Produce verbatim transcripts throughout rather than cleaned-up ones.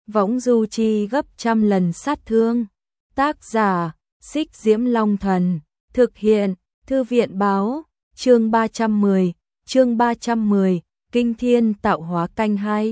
võng du chi gấp trăm lần sát thương. Tác giả, Xích Diễm Long Thần, thực hiện, Thư viện báo, chương ba trăm mười, chương ba trăm mười, Kinh Thiên Tạo Hóa canh hai.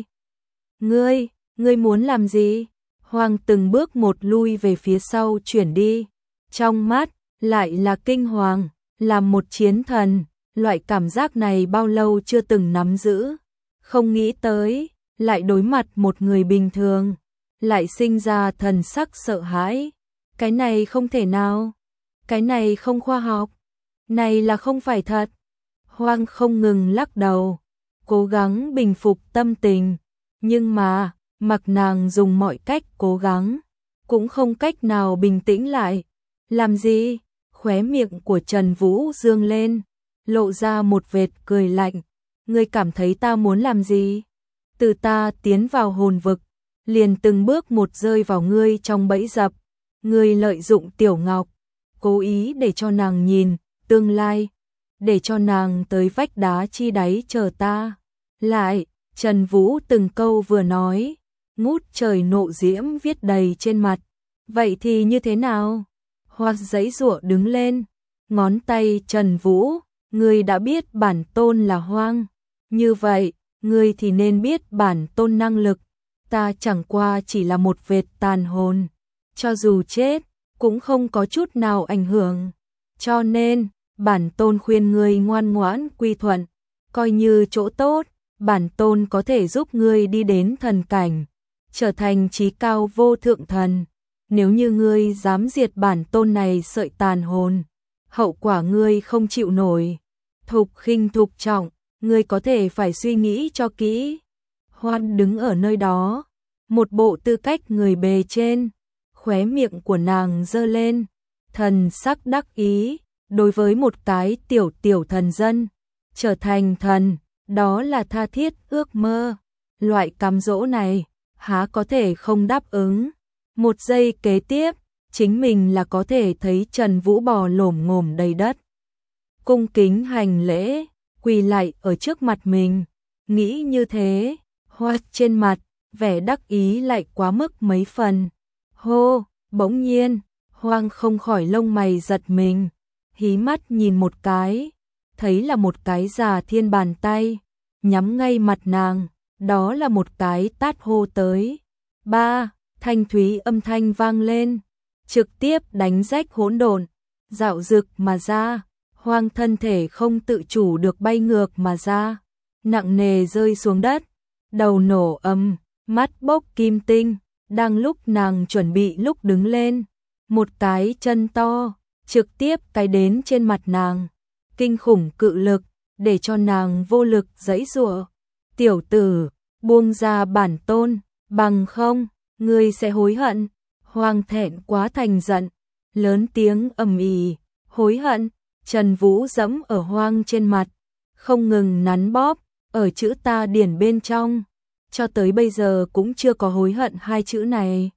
Ngươi, ngươi muốn làm gì? Hoàng từng bước một lui về phía sau chuyển đi, trong mắt lại là kinh hoàng, làm một chiến thần, loại cảm giác này bao lâu chưa từng nắm giữ, không nghĩ tới, lại đối mặt một người bình thường, lại sinh ra thần sắc sợ hãi, cái này không thể nào, cái này không khoa học, này là không phải thật. Hoang không ngừng lắc đầu, cố gắng bình phục tâm tình, nhưng mà, mặc nàng dùng mọi cách cố gắng, cũng không cách nào bình tĩnh lại. Làm gì? Khóe miệng của Trần Vũ dương lên, lộ ra một vệt cười lạnh. Ngươi cảm thấy ta muốn làm gì? Từ ta tiến vào hồn vực, liền từng bước một rơi vào ngươi trong bẫy dập. Ngươi lợi dụng Tiểu Ngọc, cố ý để cho nàng nhìn tương lai, để cho nàng tới vách đá chi đáy chờ ta. Lại, Trần Vũ từng câu vừa nói, ngút trời nộ diễm viết đầy trên mặt. Vậy thì như thế nào? Hoa giãy giụa đứng lên, ngón tay Trần Vũ, ngươi đã biết bản tôn là Hoang, như vậy, ngươi thì nên biết bản tôn năng lực, ta chẳng qua chỉ là một vệt tàn hồn, cho dù chết, cũng không có chút nào ảnh hưởng, cho nên, bản tôn khuyên ngươi ngoan ngoãn quy thuận, coi như chỗ tốt, bản tôn có thể giúp ngươi đi đến thần cảnh, trở thành chí cao vô thượng thần. Nếu như ngươi dám diệt bản tôn này sợi tàn hồn, hậu quả ngươi không chịu nổi. Thục khinh thục trọng, ngươi có thể phải suy nghĩ cho kỹ. Hoan đứng ở nơi đó, một bộ tư cách người bề trên, khóe miệng của nàng giơ lên, thần sắc đắc ý, đối với một cái tiểu tiểu thần dân, trở thành thần, đó là tha thiết ước mơ. Loại cám dỗ này, há có thể không đáp ứng. Một giây kế tiếp, chính mình là có thể thấy Trần Vũ bò lổm ngổm đầy đất. Cung kính hành lễ, quỳ lại ở trước mặt mình. Nghĩ như thế, Hoa trên mặt, vẻ đắc ý lại quá mức mấy phần. Hô, bỗng nhiên, Hoang không khỏi lông mày giật mình. Hí mắt nhìn một cái, thấy là một cái già thiên bàn tay, nhắm ngay mặt nàng, đó là một cái tát hô tới. Ba, thanh thúy âm thanh vang lên, trực tiếp đánh rách hỗn độn, dạo dực mà ra, Hoang thân thể không tự chủ được bay ngược mà ra, nặng nề rơi xuống đất, đầu nổ ầm, mắt bốc kim tinh, đang lúc nàng chuẩn bị lúc đứng lên, một cái chân to, trực tiếp cái đến trên mặt nàng, kinh khủng cự lực, để cho nàng vô lực giãy giụa. Tiểu tử, buông ra bản tôn, bằng không, ngươi sẽ hối hận. Hoang thẹn quá thành giận, lớn tiếng ầm ĩ, hối hận. Trần Vũ dẫm ở Hoang trên mặt, không ngừng nắn bóp, ở chữ ta điển bên trong, cho tới bây giờ cũng chưa có hối hận hai chữ này.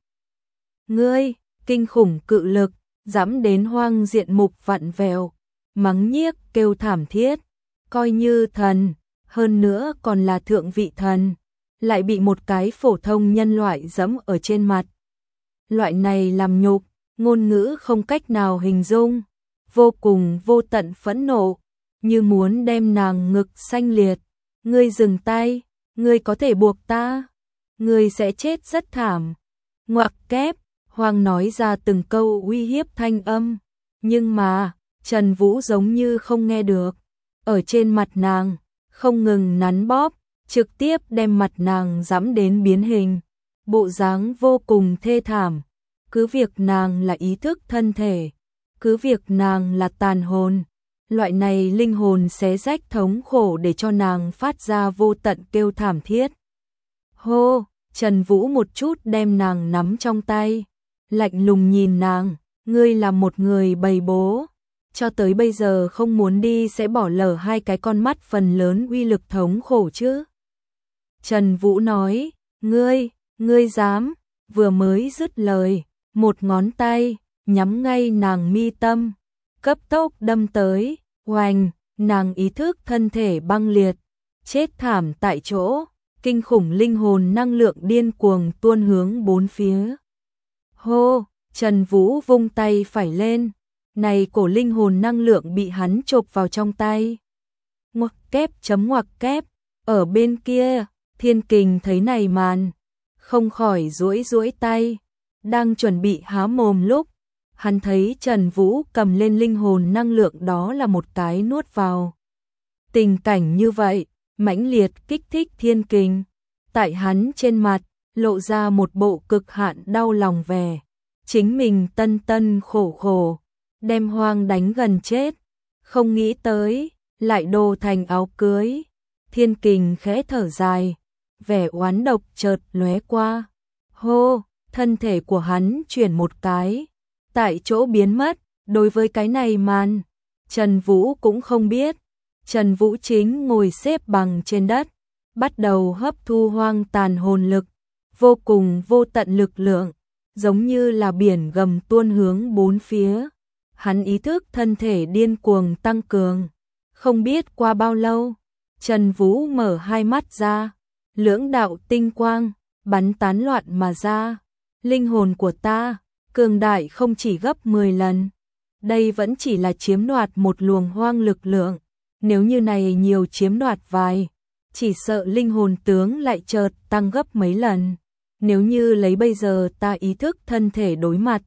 Ngươi, kinh khủng cự lực, dẫm đến Hoang diện mục vặn vẹo, mắng nhiếc kêu thảm thiết, coi như thần, hơn nữa còn là thượng vị thần, lại bị một cái phổ thông nhân loại dẫm ở trên mặt. Loại này làm nhục, ngôn ngữ không cách nào hình dung, vô cùng vô tận phẫn nộ, như muốn đem nàng ngực xanh liệt. Ngươi dừng tay, ngươi có thể buộc ta, ngươi sẽ chết rất thảm. Ngoặc kép, Hoang nói ra từng câu uy hiếp thanh âm, nhưng mà, Trần Vũ giống như không nghe được, ở trên mặt nàng, không ngừng nắn bóp, trực tiếp đem mặt nàng giẫm đến biến hình, bộ dáng vô cùng thê thảm, cứ việc nàng là ý thức thân thể, cứ việc nàng là tàn hồn, loại này linh hồn xé rách thống khổ để cho nàng phát ra vô tận kêu thảm thiết. Hô, Trần Vũ một chút đem nàng nắm trong tay, lạnh lùng nhìn nàng, ngươi là một người bầy bố, cho tới bây giờ không muốn đi sẽ bỏ lỡ hai cái con mắt phần lớn uy lực thống khổ chứ. Trần Vũ nói, ngươi, ngươi dám, vừa mới dứt lời, một ngón tay, nhắm ngay nàng mi tâm, cấp tốc đâm tới, oành, nàng ý thức thân thể băng liệt, chết thảm tại chỗ, kinh khủng linh hồn năng lượng điên cuồng tuôn hướng bốn phía. Hô, Trần Vũ vung tay phải lên, này cổ linh hồn năng lượng bị hắn chộp vào trong tay. Ngoặc kép chấm ngoặc kép, ở bên kia, Thiên Kình thấy này màn, không khỏi duỗi duỗi tay, đang chuẩn bị há mồm lúc, hắn thấy Trần Vũ cầm lên linh hồn năng lượng đó là một cái nuốt vào. Tình cảnh như vậy, mãnh liệt kích thích Thiên Kình, tại hắn trên mặt, lộ ra một bộ cực hạn đau lòng vẻ. Chính mình tân tân khổ khổ, đem Hoang đánh gần chết, không nghĩ tới, lại đồ thành áo cưới. Thiên Kình khẽ thở dài, vẻ oán độc chợt lóe qua. Hô, thân thể của hắn chuyển một cái, tại chỗ biến mất. Đối với cái này màn, Trần Vũ cũng không biết. Trần Vũ chính ngồi xếp bằng trên đất, bắt đầu hấp thu hoang tàn hồn lực, vô cùng vô tận lực lượng, giống như là biển gầm tuôn hướng bốn phía. Hắn ý thức thân thể điên cuồng tăng cường. Không biết qua bao lâu, Trần Vũ mở hai mắt ra, lưỡng đạo tinh quang bắn tán loạn mà ra. Linh hồn của ta, cường đại không chỉ gấp mười lần. Đây vẫn chỉ là chiếm đoạt một luồng hoang lực lượng. Nếu như này nhiều chiếm đoạt vài, chỉ sợ linh hồn tướng lại chợt tăng gấp mấy lần. Nếu như lấy bây giờ ta ý thức thân thể đối mặt,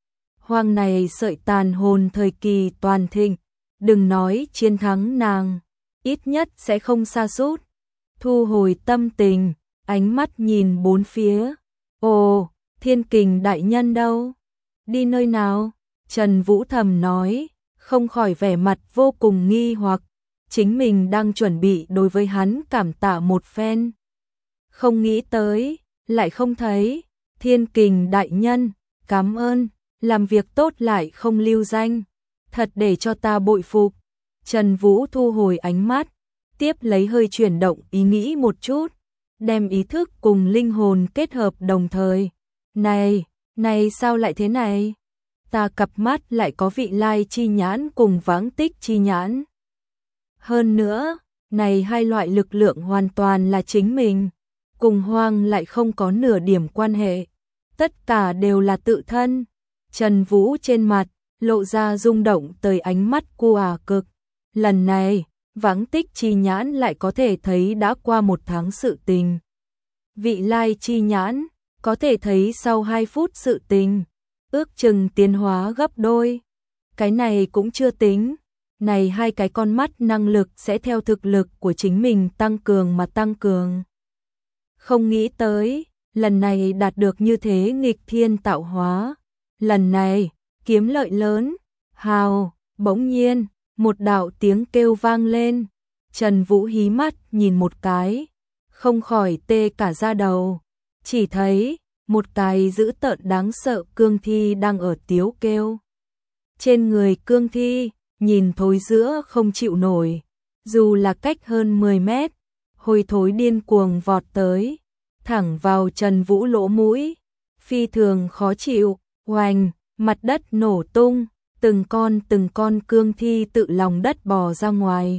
hoang này sợi tàn hồn thời kỳ toàn thịnh, đừng nói chiến thắng nàng, ít nhất sẽ không sa sút. Thu hồi tâm tình, ánh mắt nhìn bốn phía. Ồ, Thiên Kình đại nhân đâu? Đi nơi nào? Trần Vũ thầm nói, không khỏi vẻ mặt vô cùng nghi hoặc. Chính mình đang chuẩn bị đối với hắn cảm tạ một phen. Không nghĩ tới, lại không thấy. Thiên Kình đại nhân, cảm ơn, làm việc tốt lại không lưu danh. Thật để cho ta bội phục. Trần Vũ thu hồi ánh mắt, tiếp lấy hơi chuyển động ý nghĩ một chút, đem ý thức cùng linh hồn kết hợp đồng thời. Này, này sao lại thế này? Ta cặp mắt lại có vị lai chi nhãn cùng vãng tích chi nhãn. Hơn nữa, này hai loại lực lượng hoàn toàn là chính mình, cùng hoang lại không có nửa điểm quan hệ. Tất cả đều là tự thân. Trần Vũ trên mặt, lộ ra rung động tới ánh mắt cu à cực. Lần này, vãng tích chi nhãn lại có thể thấy đã qua một tháng sự tình. Vị lai chi nhãn, có thể thấy sau hai phút sự tình, ước chừng tiến hóa gấp đôi. Cái này cũng chưa tính. Này hai cái con mắt năng lực sẽ theo thực lực của chính mình tăng cường mà tăng cường. Không nghĩ tới, lần này đạt được như thế nghịch thiên tạo hóa. Lần này, kiếm lợi lớn. Hào, bỗng nhiên, một đạo tiếng kêu vang lên. Trần Vũ hí mắt nhìn một cái, không khỏi tê cả da đầu. Chỉ thấy, một cái dữ tợn đáng sợ cương thi đang ở tiếu kêu. Trên người cương thi, nhìn thối giữa không chịu nổi, dù là cách hơn mười mét, hôi thối điên cuồng vọt tới, thẳng vào Trần Vũ lỗ mũi, phi thường khó chịu. Oanh, mặt đất nổ tung, từng con từng con cương thi tự lòng đất bò ra ngoài.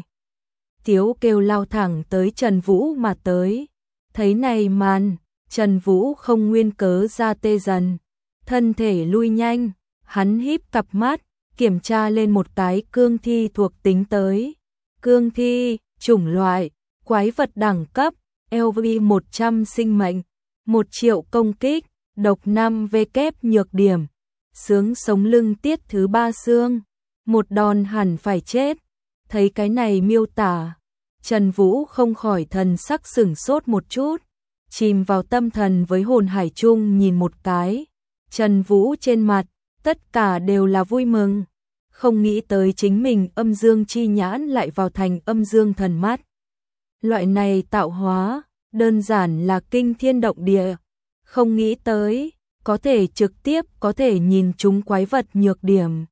Tiếu kêu lao thẳng tới Trần Vũ mà tới. Thấy này màn, Trần Vũ không nguyên cớ ra tê dần, thân thể lui nhanh, hắn híp cặp mắt, kiểm tra lên một cái cương thi thuộc tính tới. Cương thi, chủng loại, quái vật đẳng cấp, L V một trăm sinh mệnh, một triệu công kích, độc năm V kép nhược điểm, xướng sống lưng tiết thứ ba xương, một đòn hẳn phải chết. Thấy cái này miêu tả, Trần Vũ không khỏi thần sắc sửng sốt một chút, chìm vào tâm thần với hồn hải chung nhìn một cái. Trần Vũ trên mặt, tất cả đều là vui mừng, không nghĩ tới chính mình âm dương chi nhãn lại vào thành âm dương thần mắt. Loại này tạo hóa, đơn giản là kinh thiên động địa, không nghĩ tới, có thể trực tiếp có thể nhìn chúng quái vật nhược điểm.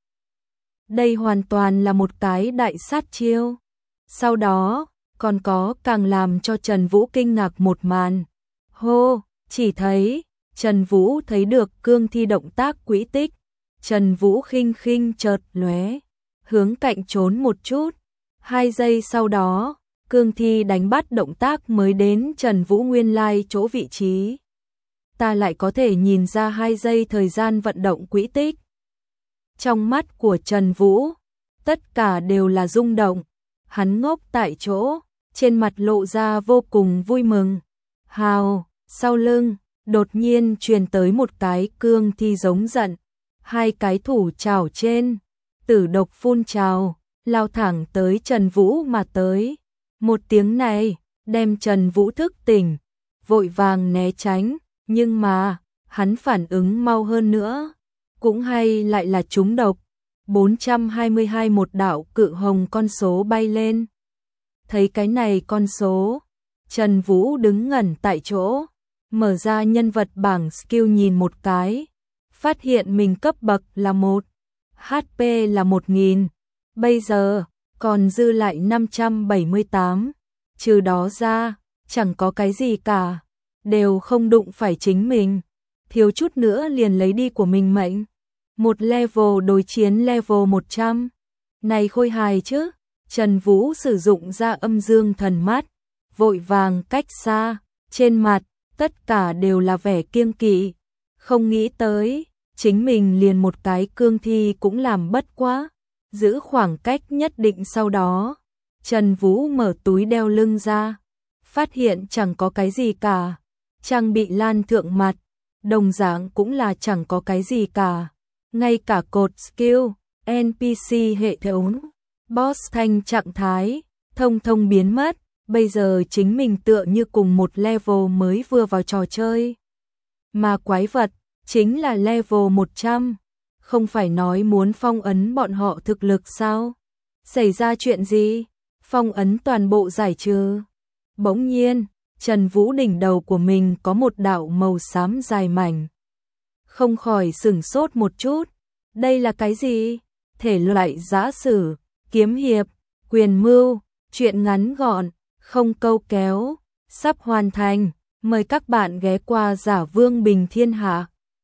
Đây hoàn toàn là một cái đại sát chiêu. Sau đó, còn có càng làm cho Trần Vũ kinh ngạc một màn. Hô, chỉ thấy, Trần Vũ thấy được cương thi động tác quỹ tích. Trần Vũ khinh khinh chợt lóe, hướng cạnh trốn một chút. Hai giây sau đó, cương thi đánh bắt động tác mới đến Trần Vũ nguyên lai chỗ vị trí. Ta lại có thể nhìn ra hai giây thời gian vận động quỹ tích. Trong mắt của Trần Vũ, tất cả đều là rung động. Hắn ngốc tại chỗ, trên mặt lộ ra vô cùng vui mừng. Hào, sau lưng, đột nhiên truyền tới một cái cương thi giống giận. Hai cái thủ trảo trên, tử độc phun trào, lao thẳng tới Trần Vũ mà tới. Một tiếng này, đem Trần Vũ thức tỉnh, vội vàng né tránh, nhưng mà, hắn phản ứng mau hơn nữa. Cũng hay lại là trúng độc. bốn trăm hai mươi hai một đạo cự hồng con số bay lên. Thấy cái này con số, Trần Vũ đứng ngẩn tại chỗ, mở ra nhân vật bảng skill nhìn một cái, phát hiện mình cấp bậc là một, hát pê là một nghìn, bây giờ còn dư lại năm trăm bảy mươi tám, trừ đó ra, chẳng có cái gì cả, đều không đụng phải chính mình, thiếu chút nữa liền lấy đi của mình mệnh. Một level đối chiến level một trăm, này khôi hài chứ. Trần Vũ sử dụng ra âm dương thần mắt, vội vàng cách xa, trên mặt, tất cả đều là vẻ kiêng kỵ. Không nghĩ tới, chính mình liền một cái cương thi cũng làm bất quá, giữ khoảng cách nhất định sau đó. Trần Vũ mở túi đeo lưng ra, phát hiện chẳng có cái gì cả, trang bị lan thượng mặt, đồng dạng cũng là chẳng có cái gì cả, ngay cả cột skill, en pê xê hệ thống. Boss thanh trạng thái, thông thông biến mất, bây giờ chính mình tựa như cùng một level mới vừa vào trò chơi. Mà quái vật, chính là level một trăm, không phải nói muốn phong ấn bọn họ thực lực sao? Xảy ra chuyện gì? Phong ấn toàn bộ giải trừ. Bỗng nhiên, Trần Vũ đỉnh đầu của mình có một đạo màu xám dài mảnh. Không khỏi sửng sốt một chút, đây là cái gì? Thể loại giã sử, kiếm hiệp, quyền mưu, truyện ngắn gọn, không câu kéo, sắp hoàn thành, mời các bạn ghé qua Giả Vương Bình Thiên Hạ.